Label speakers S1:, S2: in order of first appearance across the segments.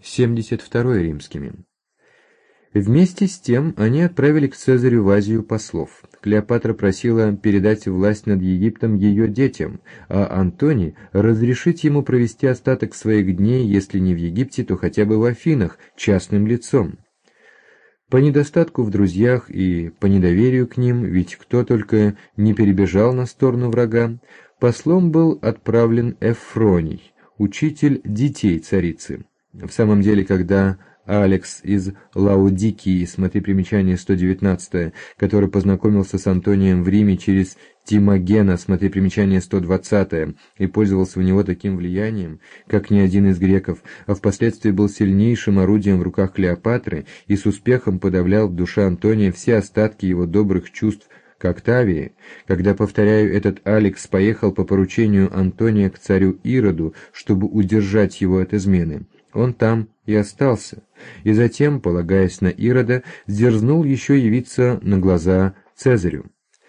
S1: 72 римскими. Вместе с тем они отправили к Цезарю в Азию послов. Клеопатра просила передать власть над Египтом ее детям, а Антоний разрешить ему провести остаток своих дней, если не в Египте, то хотя бы в Афинах, частным лицом. По недостатку в друзьях и по недоверию к ним, ведь кто только не перебежал на сторону врага, послом был отправлен Эфроний, учитель детей царицы. В самом деле, когда Алекс из Лаодикии, смотри примечание 119, который познакомился с Антонием в Риме через Тимогена, смотри примечание 120, и пользовался у него таким влиянием, как ни один из греков, а впоследствии был сильнейшим орудием в руках Клеопатры и с успехом подавлял в душе Антония все остатки его добрых чувств к Октавии, когда, повторяю, этот Алекс поехал по поручению Антония к царю Ироду, чтобы удержать его от измены, он там и остался, и затем, полагаясь на Ирода, дерзнул еще явиться на глаза Цезарю.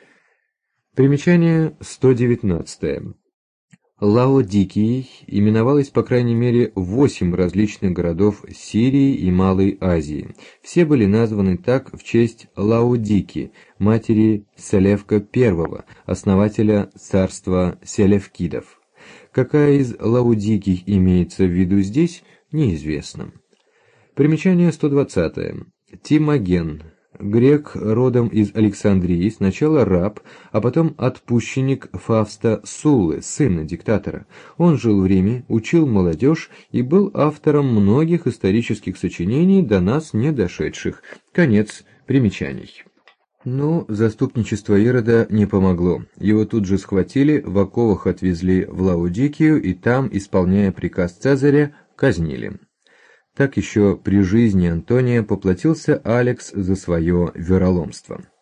S1: Примечание 119. Лаодикией именовалось по крайней мере 8 различных городов Сирии и Малой Азии. Все были названы так в честь Лаодики, матери Селевка I, основателя царства Селевкидов. Какая из Лаодикий имеется в виду здесь, неизвестно. Примечание 120. Тимоген. Грек, родом из Александрии, сначала раб, а потом отпущенник Фавста Суллы, сына диктатора. Он жил в Риме, учил молодежь и был автором многих исторических сочинений, до нас не дошедших. Конец примечаний. Но заступничество Ирода не помогло. Его тут же схватили, в оковах отвезли в Лаодикию и там, исполняя приказ Цезаря, казнили. Так еще при жизни Антония поплатился Алекс за свое вероломство.